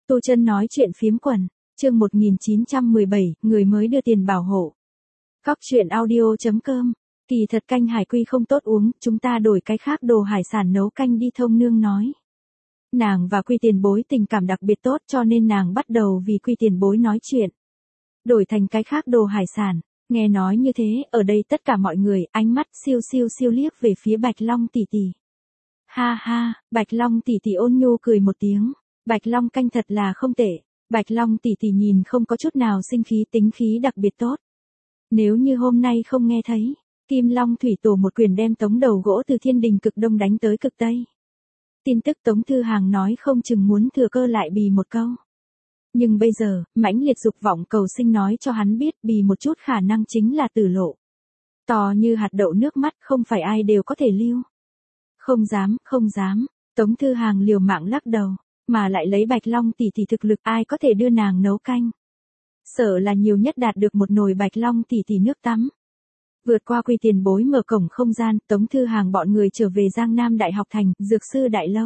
Tu Chân nói chuyện phiếm quần, chương 1917, người mới đưa tiền bảo hộ. Góc chuyện audio.com, kỳ thật canh hải quy không tốt uống, chúng ta đổi cái khác đồ hải sản nấu canh đi. Thông nương nói. Nàng và Quy tiền bối tình cảm đặc biệt tốt cho nên nàng bắt đầu vì Quy tiền bối nói chuyện. Đổi thành cái khác đồ hải sản, nghe nói như thế, ở đây tất cả mọi người, ánh mắt siêu siêu siêu liếc về phía Bạch Long tỷ tỷ. Ha ha, Bạch Long tỷ tỷ ôn nhu cười một tiếng. Bạch Long canh thật là không tệ. Bạch Long tỷ tỷ nhìn không có chút nào sinh khí, tính khí đặc biệt tốt. Nếu như hôm nay không nghe thấy, Kim Long thủy tổ một quyền đem tống đầu gỗ từ thiên đình cực đông đánh tới cực tây. Tin tức Tống Thư Hàng nói không chừng muốn thừa cơ lại bì một câu. Nhưng bây giờ, mãnh liệt dục vọng cầu sinh nói cho hắn biết bì một chút khả năng chính là tử lộ. To như hạt đậu nước mắt không phải ai đều có thể lưu. Không dám, không dám, Tống Thư Hàng liều mạng lắc đầu. Mà lại lấy Bạch Long tỷ tỷ thực lực ai có thể đưa nàng nấu canh. Sợ là nhiều nhất đạt được một nồi Bạch Long tỷ tỷ nước tắm. Vượt qua Quy tiền bối mở cổng không gian, Tống Thư Hàng bọn người trở về Giang Nam Đại học thành, Dược sư Đại lâu.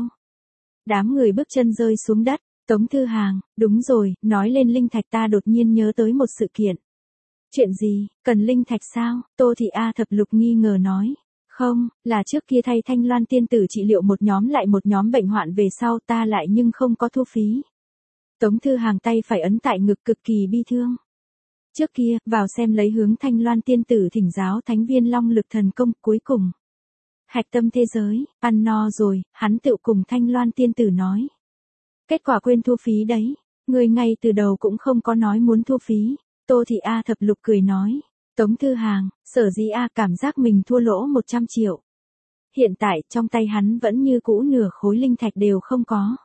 Đám người bước chân rơi xuống đất, Tống Thư Hàng, đúng rồi, nói lên linh thạch ta đột nhiên nhớ tới một sự kiện. Chuyện gì, cần linh thạch sao? Tô Thị A Thập Lục nghi ngờ nói. Không, là trước kia thay Thanh Loan tiên tử trị liệu một nhóm lại một nhóm bệnh hoạn về sau ta lại nhưng không có thu phí. Tống Thư Hàng tay phải ấn tại ngực cực kỳ bi thương. Trước kia, vào xem lấy hướng Thanh Loan tiên tử thỉnh giáo thánh viên long lực thần công cuối cùng. Hạch tâm thế giới, ăn no rồi, hắn tự cùng Thanh Loan tiên tử nói. Kết quả quên thu phí đấy, người ngay từ đầu cũng không có nói muốn thu phí. Tô Thị A Thập Lục cười nói. Tống Thư Hàng, sở dĩ A cảm giác mình thua lỗ 100 triệu. Hiện tại trong tay hắn vẫn như cũ nửa khối linh thạch đều không có.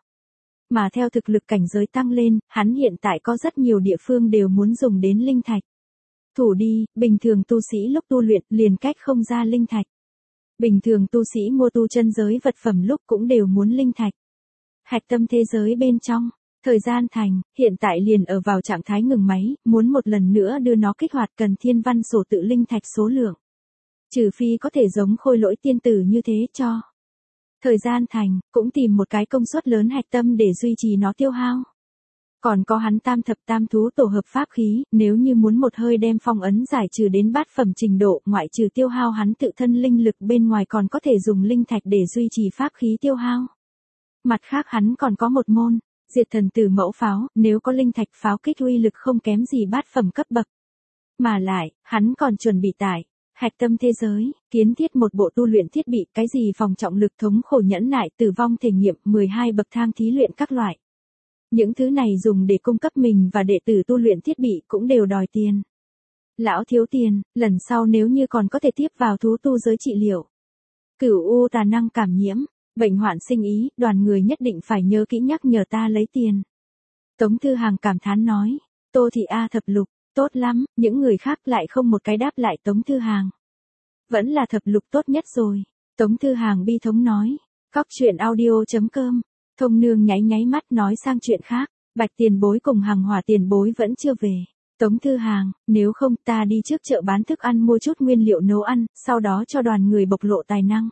Mà theo thực lực cảnh giới tăng lên, hắn hiện tại có rất nhiều địa phương đều muốn dùng đến linh thạch. Thủ đi, bình thường tu sĩ lúc tu luyện liền cách không ra linh thạch. Bình thường tu sĩ mua tu chân giới vật phẩm lúc cũng đều muốn linh thạch. Hạch tâm thế giới bên trong. Thời gian thành, hiện tại liền ở vào trạng thái ngừng máy, muốn một lần nữa đưa nó kích hoạt cần thiên văn sổ tự linh thạch số lượng. Trừ phi có thể giống Khôi Lỗi tiên tử như thế cho. Thời gian thành, cũng tìm một cái công suất lớn hạch tâm để duy trì nó tiêu hao. Còn có hắn tam thập tam thú tổ hợp pháp khí, nếu như muốn một hơi đem phong ấn giải trừ đến bát phẩm trình độ, ngoại trừ tiêu hao hắn tự thân linh lực bên ngoài còn có thể dùng linh thạch để duy trì pháp khí tiêu hao. Mặt khác hắn còn có một môn. Diệt thần tử mẫu pháo, nếu có linh thạch pháo kích uy lực không kém gì bát phẩm cấp bậc. Mà lại, hắn còn chuẩn bị tại hạch tâm thế giới, kiến thiết một bộ tu luyện thiết bị, cái gì phòng trọng lực thống khổ nhẫn nại tử vong thể nghiệm 12 bậc thang thí luyện các loại. Những thứ này dùng để cung cấp mình và đệ tử tu luyện thiết bị cũng đều đòi tiền. Lão thiếu tiền, lần sau nếu như còn có thể tiếp vào thú tu giới trị liệu. Cửu u tà năng cảm nhiễm. Bệnh hoạn sinh ý, đoàn người nhất định phải nhớ kỹ nhắc nhở ta lấy tiền. Tống Thư Hàng cảm thán nói. Tô Thị A Thập Lục, tốt lắm, những người khác lại không một cái đáp lại Tống Thư Hàng. Vẫn là Thập Lục tốt nhất rồi. Tống Thư Hàng bi thống nói. Góc chuyện audio.com. Thông nương nháy nháy mắt nói sang chuyện khác. Bạch tiền bối cùng Hàng Hỏa tiền bối vẫn chưa về. Tống Thư Hàng, nếu không ta đi trước chợ bán thức ăn mua chút nguyên liệu nấu ăn, sau đó cho đoàn người bộc lộ tài năng.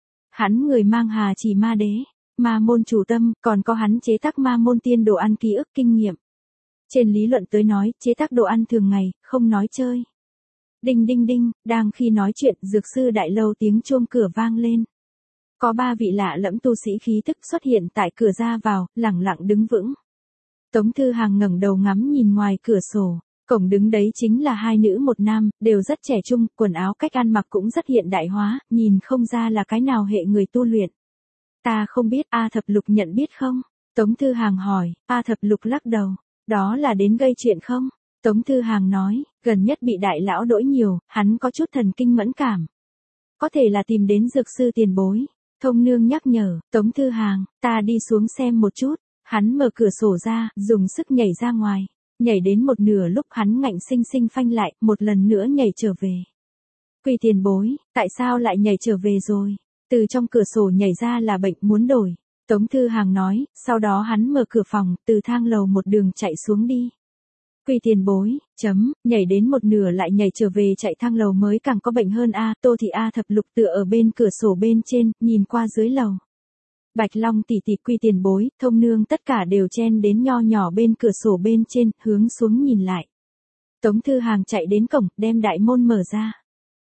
Hắn người mang Hà Chỉ Ma Đế, Ma môn chủ tâm, còn có hắn chế tác Ma môn tiên đồ ăn ký ức kinh nghiệm. Trên lý luận tới nói, chế tác đồ ăn thường ngày, không nói chơi. Đinh đinh đinh, đang khi nói chuyện, Dược sư Đại lâu tiếng chuông cửa vang lên. Có 3 vị lạ lẫm tu sĩ khí tức xuất hiện tại cửa ra vào, lẳng lặng đứng vững. Tống Thư Hàng ngẩng đầu ngắm nhìn ngoài cửa sổ. Cổng đứng đấy chính là 2 nữ 1 nam, đều rất trẻ trung, quần áo cách ăn mặc cũng rất hiện đại hóa, nhìn không ra là cái nào hệ người tu luyện. Ta không biết, A Thập Lục nhận biết không? Tống Thư Hàng hỏi. A Thập Lục lắc đầu. Đó là đến gây chuyện không? Tống Thư Hàng nói, gần nhất bị đại lão đỗi nhiều, hắn có chút thần kinh mẫn cảm. Có thể là tìm đến dược sư tiền bối. Thông nương nhắc nhở, Tống Thư Hàng, ta đi xuống xem một chút. Hắn mở cửa sổ ra, dùng sức nhảy ra ngoài. Nhảy đến một nửa lúc hắn ngạnh sinh sinh phanh lại, một lần nữa nhảy trở về. Quy tiền bối, tại sao lại nhảy trở về rồi? Từ trong cửa sổ nhảy ra là bệnh muốn đổi. Tống Thư Hàng nói, sau đó hắn mở cửa phòng, từ thang lầu một đường chạy xuống đi. Quy tiền bối, nhảy đến một nửa lại nhảy trở về chạy thang lầu mới càng có bệnh hơn a. Tô Thị A Thập Lục tựa ở bên cửa sổ bên trên, nhìn qua dưới lầu. Bạch Long tỷ tỷ Quy tiền bối, Thông nương tất cả đều chen đến nho nhỏ bên cửa sổ bên trên, hướng xuống nhìn lại. Tống Thư Hàng chạy đến cổng, đem đại môn mở ra.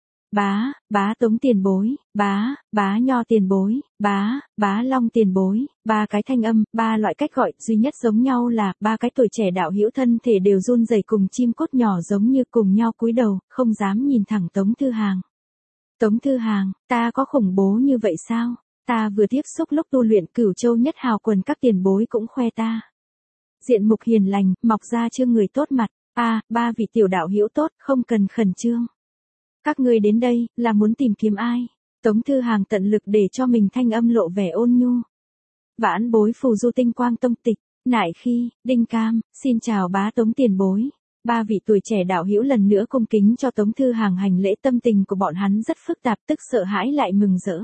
Bá Tống tiền bối, bá Nho tiền bối, bá Long tiền bối, ba cái thanh âm, ba loại cách gọi, duy nhất giống nhau là, ba cái tuổi trẻ đạo hữu thân thể đều run rẩy cùng chim cốt nhỏ giống như cùng nhau cúi đầu, không dám nhìn thẳng Tống Thư Hàng. Tống Thư Hàng, ta có khủng bố như vậy sao? Ta vừa tiếp xúc lúc tu luyện Cửu Châu nhất hào quần các tiền bối cũng khoe ta. Diện mục hiền lành, mọc ra trương người tốt mặt, ba vị tiểu đạo hữu tốt, không cần khẩn trương. Các ngươi đến đây, là muốn tìm kiếm ai? Tống Thư Hàng tận lực để cho mình thanh âm lộ vẻ ôn nhu. Vãn bối phù du tinh quang tông tịch, Nại Khi, Đinh Cam, xin chào bá Tống tiền bối. Ba vị tuổi trẻ đạo hữu lần nữa cung kính cho Tống Thư Hàng hành lễ, tâm tình của bọn hắn rất phức tạp, tức sợ hãi lại mừng rỡ.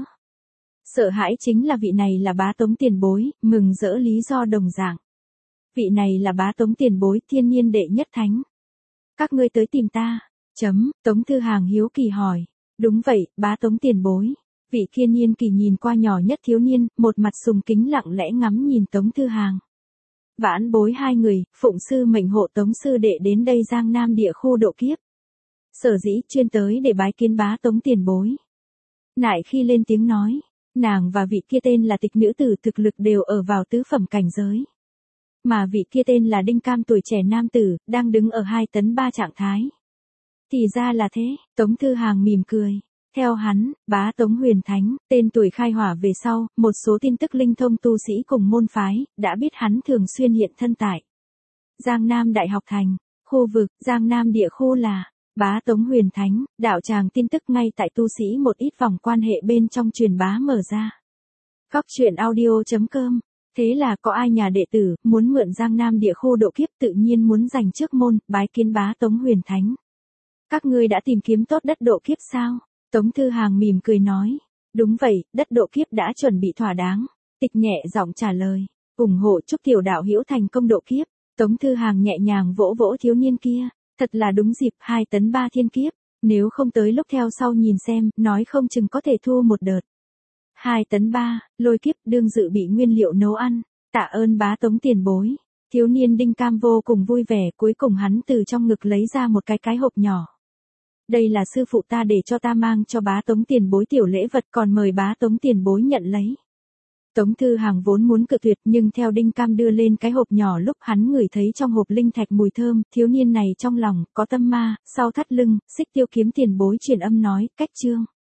Sợ hãi chính là vị này là bá Tống tiền bối, mừng rỡ lý do đồng dạng. Vị này là bá Tống tiền bối, thiên nhiên đệ nhất thánh. Các ngươi tới tìm ta. Tống Thư Hàng hiếu kỳ hỏi. Đúng vậy, bá Tống tiền bối. Vị kia niên kỳ nhìn qua nhỏ nhất thiếu niên, một mặt sùng kính lặng lẽ ngắm nhìn Tống Thư Hàng. Vãn bối hai người, phụng sư mệnh hộ Tống sư đệ đến đây Giang Nam địa khu độ kiếp. Sở dĩ chuyên tới để bái kiến bá Tống tiền bối. Nại Khi lên tiếng nói, nàng và vị kia tên là Tịch nữ tử thực lực đều ở vào tứ phẩm cảnh giới. Mà vị kia tên là Đinh Cam tuổi trẻ nam tử, đang đứng ở 2 tấn 3 trạng thái. Thì ra là thế, Tống Thư Hàng mỉm cười. Theo hắn, bá Tống Huyền Thánh, tên tuổi khai hỏa về sau, một số tin tức linh thông tu sĩ cùng môn phái, đã biết hắn thường xuyên hiện thân tại Giang Nam Đại học thành, khu vực Giang Nam địa khu là bá Tống Huyền Thánh, đạo tràng tin tức ngay tại tu sĩ một ít vòng quan hệ bên trong truyền bá mở ra. Góc truyện audio.com. Thế là có ai nhà đệ tử, muốn mượn Giang Nam địa khu độ kiếp tự nhiên muốn giành trước môn, bái kiến bá Tống Huyền Thánh. Các ngươi đã tìm kiếm tốt đất độ kiếp sao? Tống Thư Hàng mỉm cười nói. Đúng vậy, đất độ kiếp đã chuẩn bị thỏa đáng. Tịch nhẹ giọng trả lời. Ủng hộ chúc tiểu đạo hữu thành công độ kiếp. Tống Thư Hàng nhẹ nhàng vỗ vỗ thiếu niên kia. Thật là đúng dịp 2 tấn 3 thiên kiếp. Nếu không tới lúc theo sau nhìn xem, nói không chừng có thể thu một đợt. 2 tấn 3, lôi kiếp đương dự bị nguyên liệu nấu ăn. Tạ ơn bá Tống tiền bối. Thiếu niên Đinh Cam vô cùng vui vẻ, cuối cùng hắn từ trong ngực lấy ra một cái hộp nhỏ. Đây là sư phụ ta để cho ta mang cho bá Tống tiền bối tiểu lễ vật, còn mời bá Tống tiền bối nhận lấy. Tống Thư Hàng vốn muốn cự tuyệt, nhưng theo Đinh Cam đưa lên cái hộp nhỏ lúc hắn ngửi thấy trong hộp linh thạch mùi thơm, thiếu niên này trong lòng có tâm ma, sau thắt lưng, Xích Tiêu kiếm tiền bối truyền âm nói, cách chương.